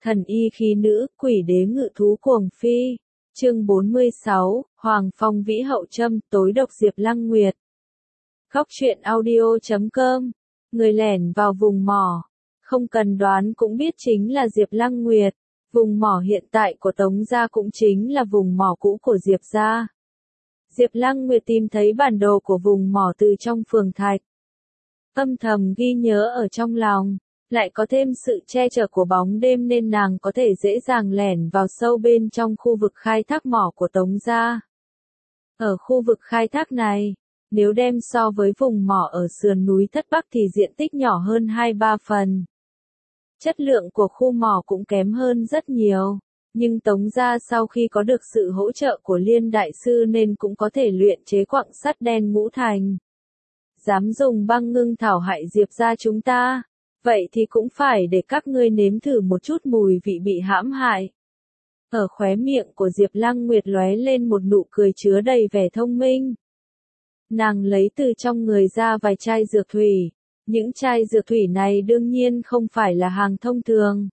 Thần y khí nữ, quỷ đế ngự thú cuồng phi. Chương 46, Hoàng Phong Vĩ Hậu Trâm, tối độc Diệp Lăng Nguyệt. Khóc chuyện audio.com. Người lẻn vào vùng mỏ. Không cần đoán cũng biết chính là Diệp Lăng Nguyệt. Vùng mỏ hiện tại của Tống gia cũng chính là vùng mỏ cũ của Diệp gia. Diệp Lăng Nguyệt tìm thấy bản đồ của vùng mỏ từ trong phường Thạch. Âm thầm ghi nhớ ở trong lòng. Lại có thêm sự che chở của bóng đêm nên nàng có thể dễ dàng lẻn vào sâu bên trong khu vực khai thác mỏ của Tống gia. Ở khu vực khai thác này, nếu đem so với vùng mỏ ở sườn núi Thất Bắc thì diện tích nhỏ hơn 2-3 phần. Chất lượng của khu mỏ cũng kém hơn rất nhiều, nhưng Tống gia sau khi có được sự hỗ trợ của Liên Đại Sư nên cũng có thể luyện chế quặng sắt đen ngũ thành. Dám dùng băng ngưng thảo hại Diệp gia chúng ta. Vậy thì cũng phải để các ngươi nếm thử một chút mùi vị bị hãm hại. Ở khóe miệng của Diệp Lăng Nguyệt lóe lên một nụ cười chứa đầy vẻ thông minh. Nàng lấy từ trong người ra vài chai dược thủy. Những chai dược thủy này đương nhiên không phải là hàng thông thường.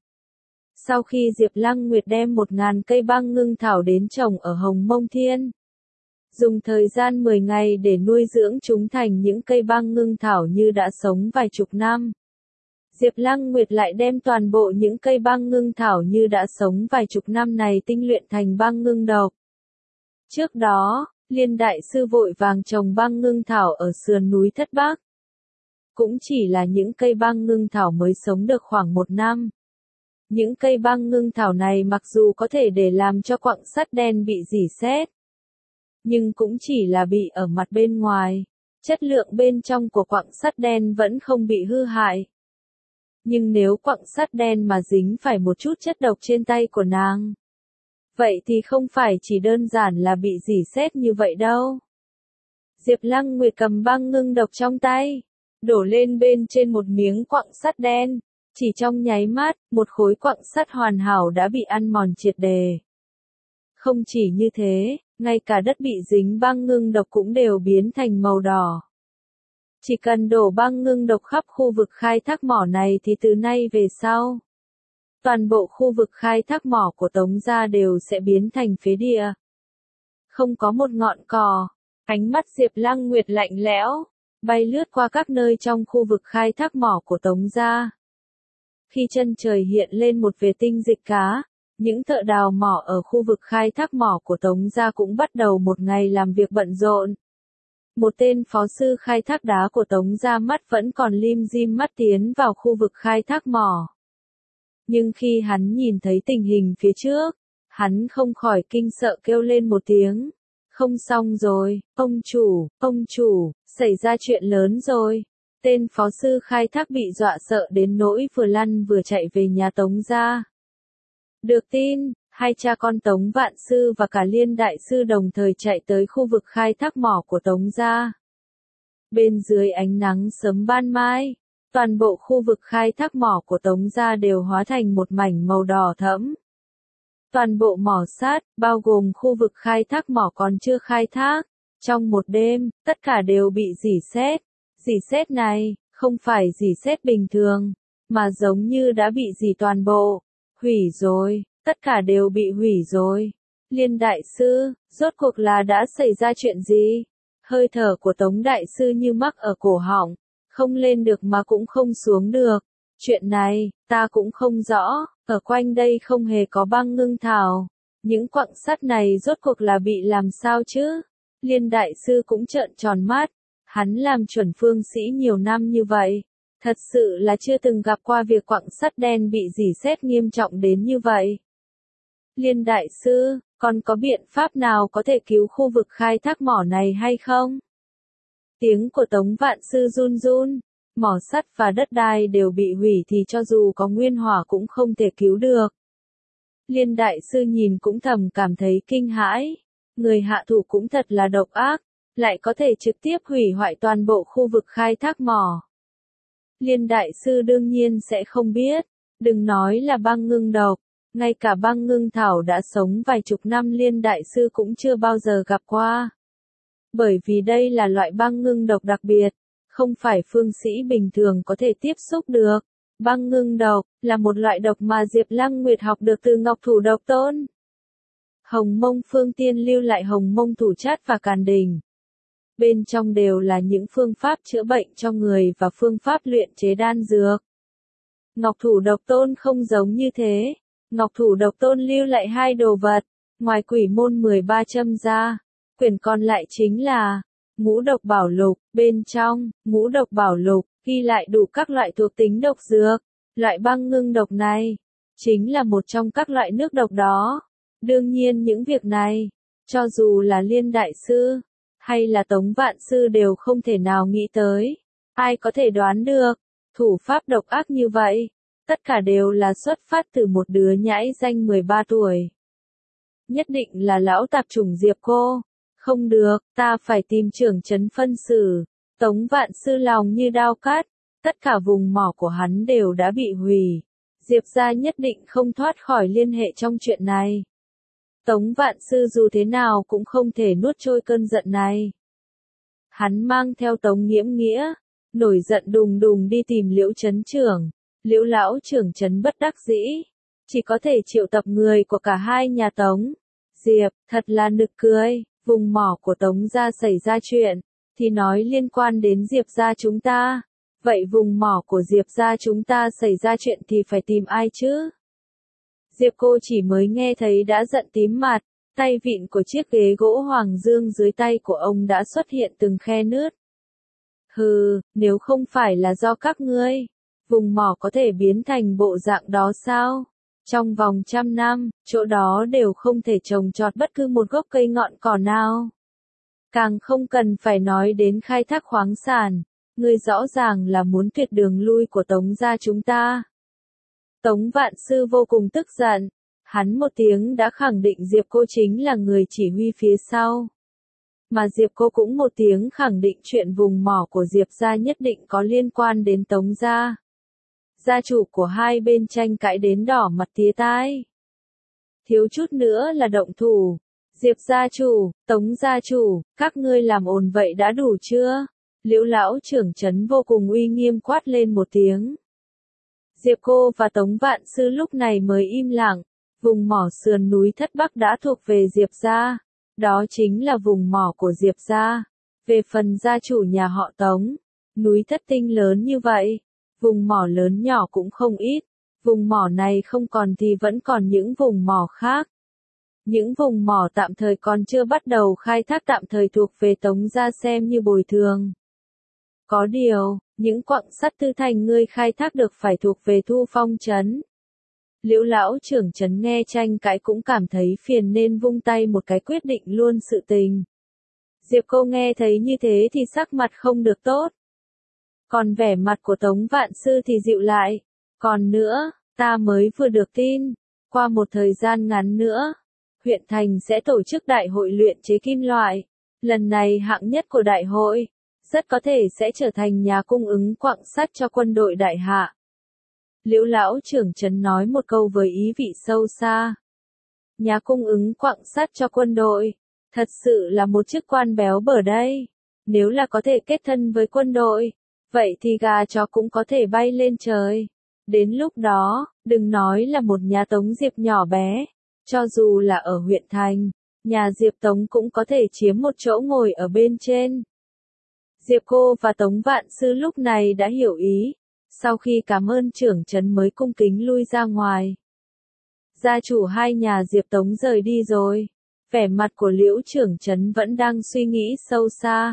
Sau khi Diệp Lăng Nguyệt đem 1000 cây băng ngưng thảo đến trồng ở Hồng Mông Thiên, dùng thời gian 10 ngày để nuôi dưỡng chúng thành những cây băng ngưng thảo như đã sống vài chục năm. Diệp Lăng Nguyệt lại đem toàn bộ những cây băng ngưng thảo như đã sống vài chục năm này tinh luyện thành băng ngưng độc. Trước đó, Liên Đại Sư vội vàng trồng băng ngưng thảo ở sườn núi Thất Bắc. Cũng chỉ là những cây băng ngưng thảo mới sống được khoảng 1 năm. Những cây băng ngưng thảo này mặc dù có thể để làm cho quặng sắt đen bị rỉ sét, nhưng cũng chỉ là bị ở mặt bên ngoài. Chất lượng bên trong của quặng sắt đen vẫn không bị hư hại. Nhưng nếu quặng sắt đen mà dính phải một chút chất độc trên tay của nàng, vậy thì không phải chỉ đơn giản là bị rỉ sét như vậy đâu. Diệp Lăng Nguyệt cầm băng ngưng độc trong tay, đổ lên bên trên một miếng quặng sắt đen, chỉ trong nháy mắt, một khối quặng sắt hoàn hảo đã bị ăn mòn triệt đề. Không chỉ như thế, ngay cả đất bị dính băng ngưng độc cũng đều biến thành màu đỏ. Chỉ cần đổ băng ngưng độc khắp khu vực khai thác mỏ này thì từ nay về sau, toàn bộ khu vực khai thác mỏ của Tống gia đều sẽ biến thành phế địa. Không có một ngọn cỏ. Ánh mắt Diệp Lăng Nguyệt lạnh lẽo, bay lướt qua các nơi trong khu vực khai thác mỏ của Tống gia. Khi chân trời hiện lên một vệt tinh dịch cá, những thợ đào mỏ ở khu vực khai thác mỏ của Tống gia cũng bắt đầu một ngày làm việc bận rộn. Một tên phó sư khai thác đá của Tống gia mắt vẫn còn lim dim mắt tiến vào khu vực khai thác mỏ. Nhưng khi hắn nhìn thấy tình hình phía trước, hắn không khỏi kinh sợ kêu lên một tiếng. Không xong rồi, ông chủ, xảy ra chuyện lớn rồi. Tên phó sư khai thác bị dọa sợ đến nỗi vừa lăn vừa chạy về nhà Tống gia. Được tin, hai cha con Tống Vạn Sư và cả Liên Đại Sư đồng thời chạy tới khu vực khai thác mỏ của Tống gia. Bên dưới ánh nắng sớm ban mai, toàn bộ khu vực khai thác mỏ của Tống gia đều hóa thành một mảnh màu đỏ thẫm. Toàn bộ mỏ sắt, bao gồm khu vực khai thác mỏ còn chưa khai thác, trong một đêm, tất cả đều bị rỉ sét. Rỉ sét này, không phải rỉ sét bình thường, mà giống như đã bị rỉ toàn bộ. Hủy rồi, tất cả đều bị hủy rồi. Liên Đại Sư, rốt cuộc là đã xảy ra chuyện gì? Hơi thở của Tống Đại Sư như mắc ở cổ họng, không lên được mà cũng không xuống được. Chuyện này, ta cũng không rõ, ở quanh đây không hề có băng ngưng thảo. Những quặng sắt này rốt cuộc là bị làm sao chứ? Liên Đại Sư cũng trợn tròn mắt, hắn làm chuẩn phương sĩ nhiều năm như vậy. Thật sự là chưa từng gặp qua việc quặng sắt đen bị rỉ sét nghiêm trọng đến như vậy. Liên Đại Sư, còn có biện pháp nào có thể cứu khu vực khai thác mỏ này hay không? Tiếng của Tống Vạn Sư run run, mỏ sắt và đất đai đều bị hủy thì cho dù có nguyên hỏa cũng không thể cứu được. Liên Đại Sư nhìn cũng thầm cảm thấy kinh hãi, người hạ thủ cũng thật là độc ác, lại có thể trực tiếp hủy hoại toàn bộ khu vực khai thác mỏ. Liên Đại Sư đương nhiên sẽ không biết, đừng nói là băng ngưng độc, ngay cả băng ngưng thảo đã sống vài chục năm Liên Đại Sư cũng chưa bao giờ gặp qua. Bởi vì đây là loại băng ngưng độc đặc biệt, không phải phương sĩ bình thường có thể tiếp xúc được, Băng ngưng độc là một loại độc mà Diệp Lăng Nguyệt học được từ Ngọc Thủ Độc Tôn. Hồng Mông Phương Tiên lưu lại Hồng Mông Thủ Chát và Càn Đình. Bên trong đều là những phương pháp chữa bệnh cho người và phương pháp luyện chế đan dược. Ngọc Thủ Độc Tôn không giống như thế. Ngọc Thủ Độc Tôn lưu lại hai đồ vật, ngoài Quỷ Môn 13 châm ra, quyển còn lại chính là Ngũ Độc Bảo Lục. Bên trong Ngũ Độc Bảo Lục ghi lại đủ các loại thuộc tính độc dược. Loại băng ngưng độc này chính là một trong các loại nước độc đó. Đương nhiên những việc này, cho dù là Liên Đại Sư hay là Tống Vạn Sư đều không thể nào nghĩ tới. Ai có thể đoán được, thủ pháp độc ác như vậy, tất cả đều là xuất phát từ một đứa nhãi danh 13 tuổi. Nhất định là lão tạp chủng Diệp cô. Không được, ta phải tìm trưởng trấn phân xử. Tống Vạn Sư lòng như đao cắt, tất cả vùng mỏ của hắn đều đã bị hủy. Diệp gia nhất định không thoát khỏi liên hệ trong chuyện này. Tống Vạn Sư dù thế nào cũng không thể nuốt trôi cơn giận này. Hắn mang theo Tống Nghiễm Nghĩa, nổi giận đùng đùng đi tìm Liễu trấn trưởng. Liễu lão trưởng trấn bất đắc dĩ, chỉ có thể triệu tập người của cả hai nhà Tống. Diệp, thật là nực cười, vùng mỏ của Tống gia xảy ra chuyện, thì nói liên quan đến Diệp gia chúng ta. Vậy vùng mỏ của Diệp gia chúng ta xảy ra chuyện thì phải tìm ai chứ? Diệp cô chỉ mới nghe thấy đã giận tím mặt, tay vịn của chiếc ghế gỗ hoàng dương dưới tay của ông đã xuất hiện từng khe nứt. Hừ, nếu không phải là do các ngươi, vùng mỏ có thể biến thành bộ dạng đó sao? Trong vòng 100 năm, chỗ đó đều không thể trồng trọt bất cứ một gốc cây ngọn cỏ nào. Càng không cần phải nói đến khai thác khoáng sản, ngươi rõ ràng là muốn tuyệt đường lui của Tống gia chúng ta. Tống Vạn Sư vô cùng tức giận, hắn một tiếng đã khẳng định Diệp cô chính là người chỉ huy phía sau. Mà Diệp cô cũng một tiếng khẳng định chuyện vùng mỏ của Diệp gia nhất định có liên quan đến Tống gia. Gia chủ của hai bên tranh cãi đến đỏ mặt tía tai. Thiếu chút nữa là động thủ. Diệp gia chủ, Tống gia chủ, các ngươi làm ồn vậy đã đủ chưa? Liễu lão trưởng trấn vô cùng uy nghiêm quát lên một tiếng. Diệp cô và Tống Vạn Sư lúc này mới im lặng. Vùng mỏ sườn núi Thất Bắc đã thuộc về Diệp gia. Đó chính là vùng mỏ của Diệp gia. Về phần gia chủ nhà họ Tống, núi Thất Tinh lớn như vậy, vùng mỏ lớn nhỏ cũng không ít. Vùng mỏ này không còn thì vẫn còn những vùng mỏ khác. Những vùng mỏ tạm thời còn chưa bắt đầu khai thác tạm thời thuộc về Tống gia xem như bồi thường. Có điều, những quặng sắt Tư Thành ngươi khai thác được phải thuộc về Thu Phong trấn. Liễu lão trưởng trấn nghe tranh cãi cũng cảm thấy phiền nên vung tay một cái quyết định luôn sự tình. Diệp cô nghe thấy như thế thì sắc mặt không được tốt. Còn vẻ mặt của Tống Vạn Sư thì dịu lại. Còn nữa, ta mới vừa được tin, qua một thời gian ngắn nữa, huyện thành sẽ tổ chức đại hội luyện chế kim loại. Lần này hạng nhất của đại hội, rất có thể sẽ trở thành nhà cung ứng quặng sắt cho quân đội đại hạ. Liễu lão trưởng trấn nói một câu với ý vị sâu xa. Nhà cung ứng quặng sắt cho quân đội, thật sự là một chức quan béo bở đây. Nếu là có thể kết thân với quân đội, vậy thì gà chó cũng có thể bay lên trời. Đến lúc đó, đừng nói là một nhà Tống Diệp nhỏ bé, cho dù là ở huyện thành, nhà Diệp Tống cũng có thể chiếm một chỗ ngồi ở bên trên. Diệp cô và Tống Vạn Sư lúc này đã hiểu ý, sau khi cảm ơn trưởng trấn mới cung kính lui ra ngoài. Gia chủ hai nhà Diệp Tống rời đi rồi, vẻ mặt của Liễu trưởng trấn vẫn đang suy nghĩ sâu xa.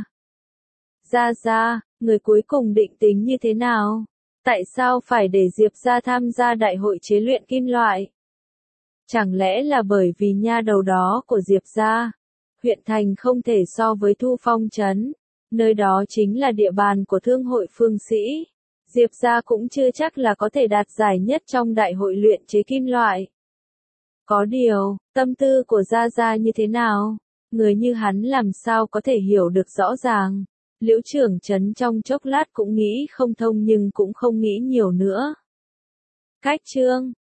Gia, người cuối cùng định tính như thế nào? Tại sao phải để Diệp gia tham gia đại hội chế luyện kim loại? Chẳng lẽ là bởi vì nha đầu đó của Diệp gia, huyện thành không thể so với Thu Phong trấn, nơi đó chính là địa bàn của thương hội phương sĩ. Diệp gia cũng chưa chắc là có thể đạt giải nhất trong đại hội luyện chế kim loại. Có điều, tâm tư của Gia như thế nào? Người như hắn làm sao có thể hiểu được rõ ràng? Liễu trưởng trấn trong chốc lát cũng nghĩ không thông nhưng cũng không nghĩ nhiều nữa. Cách chương